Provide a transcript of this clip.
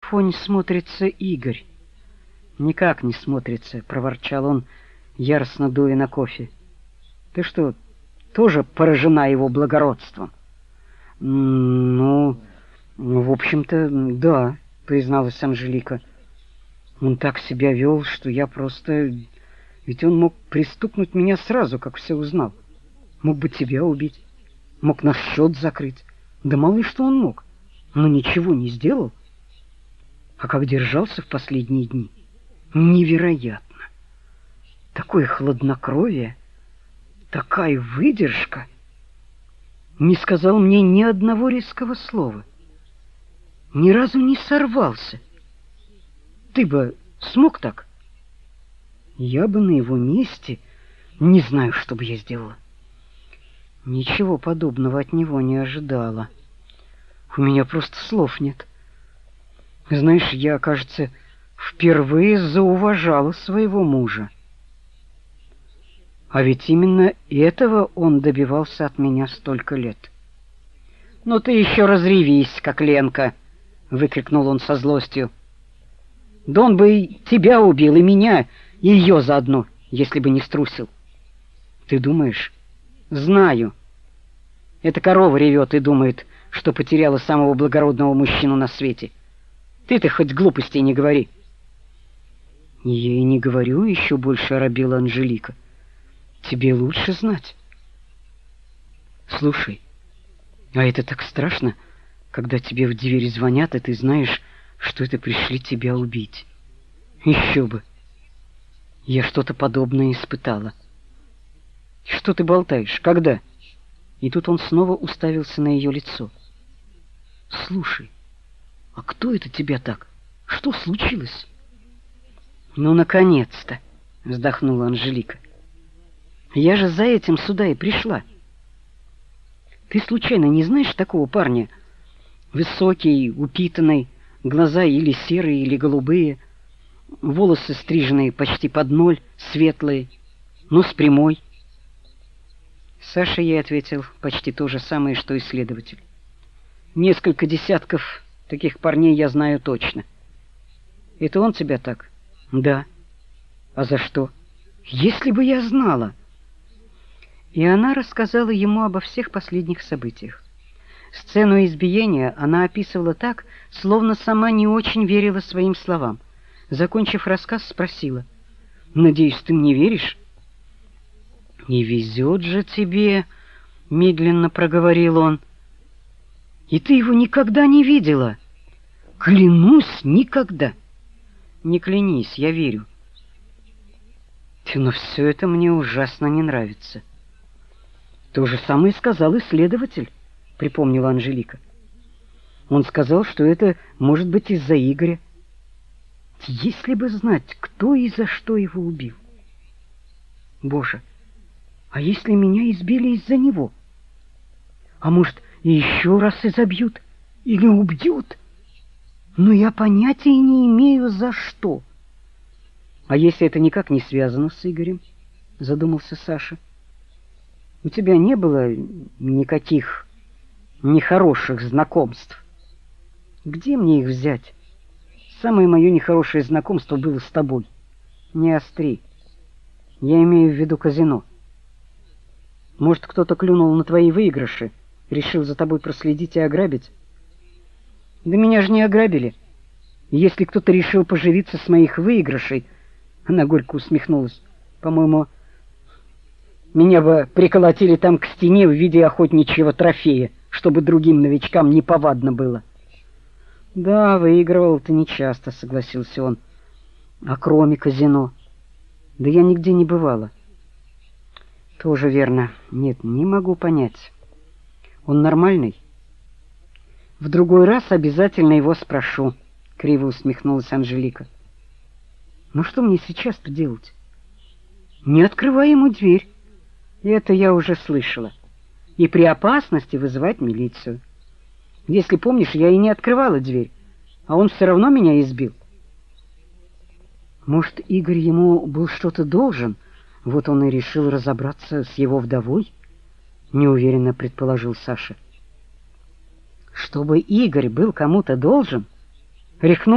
фоне смотрится Игорь? Никак не смотрится, проворчал он, яростно дуя на кофе. Ты что, тоже поражена его благородством? Ну, в общем-то, да, призналась Анжелика. Он так себя вел, что я просто... Ведь он мог пристукнуть меня сразу, как все узнал. Мог бы тебя убить, мог наш счет закрыть. Да мало ли что он мог, но ничего не сделал. А как держался в последние дни, невероятно. Такое хладнокровие, такая выдержка. Не сказал мне ни одного резкого слова. Ни разу не сорвался. Ты бы смог так? Я бы на его месте не знаю, что бы я сделала. Ничего подобного от него не ожидала. У меня просто слов нет. Знаешь, я, кажется, впервые зауважала своего мужа. А ведь именно этого он добивался от меня столько лет. «Ну ты еще разревись, как Ленка!» — выкрикнул он со злостью. «Да он бы и тебя убил, и меня, и ее заодно, если бы не струсил. Ты думаешь?» «Знаю. Эта корова ревет и думает, что потеряла самого благородного мужчину на свете. Ты-то хоть глупостей не говори». «Я и не говорю, еще больше оробела Анжелика. Тебе лучше знать. Слушай, а это так страшно, когда тебе в дверь звонят, и ты знаешь, что это пришли тебя убить. Еще бы. Я что-то подобное испытала». «Что ты болтаешь? Когда?» И тут он снова уставился на ее лицо. «Слушай, а кто это тебя так? Что случилось?» «Ну, наконец-то!» — вздохнула Анжелика. «Я же за этим сюда и пришла. Ты случайно не знаешь такого парня? Высокий, упитанный, глаза или серые, или голубые, волосы стриженные почти под ноль, светлые, нос прямой». Саша ей ответил почти то же самое, что и следователь. «Несколько десятков таких парней я знаю точно». «Это он тебя так?» «Да». «А за что?» «Если бы я знала!» И она рассказала ему обо всех последних событиях. Сцену избиения она описывала так, словно сама не очень верила своим словам. Закончив рассказ, спросила: «Надеюсь, ты мне веришь?» «Не везет же тебе», — медленно проговорил он. «И ты его никогда не видела?» «Клянусь, никогда». «Не клянись, я верю». «Но все это мне ужасно не нравится». «То же самое сказал и следователь», — припомнила Анжелика. «Он сказал, что это может быть из-за Игоря. Если бы знать, кто и за что его убил. Боже, а если меня избили из-за него? А может, и еще раз изобьют или убьют? Но я понятия не имею, за что». «А если это никак не связано с Игорем?» — задумался Саша. «У тебя не было никаких нехороших знакомств?» «Где мне их взять? Самое мое нехорошее знакомство было с тобой. Не остри. Я имею в виду казино. Может, кто-то клюнул на твои выигрыши, решил за тобой проследить и ограбить?» «Да меня же не ограбили. Если кто-то решил поживиться с моих выигрышей...» Она горько усмехнулась. «По-моему, меня бы приколотили там к стене в виде охотничьего трофея, чтобы другим новичкам неповадно было». «Да, выигрывал ты нечасто», — согласился он. «А кроме казино?» «Да я нигде не бывала». «Тоже верно. Нет, не могу понять. Он нормальный?» «В другой раз обязательно его спрошу», — криво усмехнулась Анжелика. «Ну что мне сейчас-то делать?» «Не открывай ему дверь. Это я уже слышала. И при опасности вызывать милицию. Если помнишь, я и не открывала дверь, а он все равно меня избил». «Может, Игорь ему был что-то должен, вот он и решил разобраться с его вдовой?» — неуверенно предположил Саша. «Чтобы Игорь был кому-то должен?» — рехнул